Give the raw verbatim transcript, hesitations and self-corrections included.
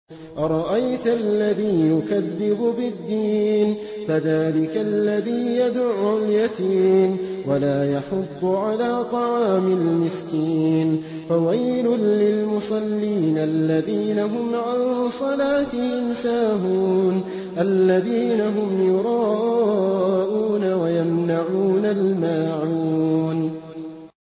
أرأيت الذي يكذب بالدين فذلك الذي يدع اليتيم ولا يحض على طعام المسكين فويل للمصلين الذين هم عن صلاتهم ساهون الذين هم يراءون ويمنعون الماعون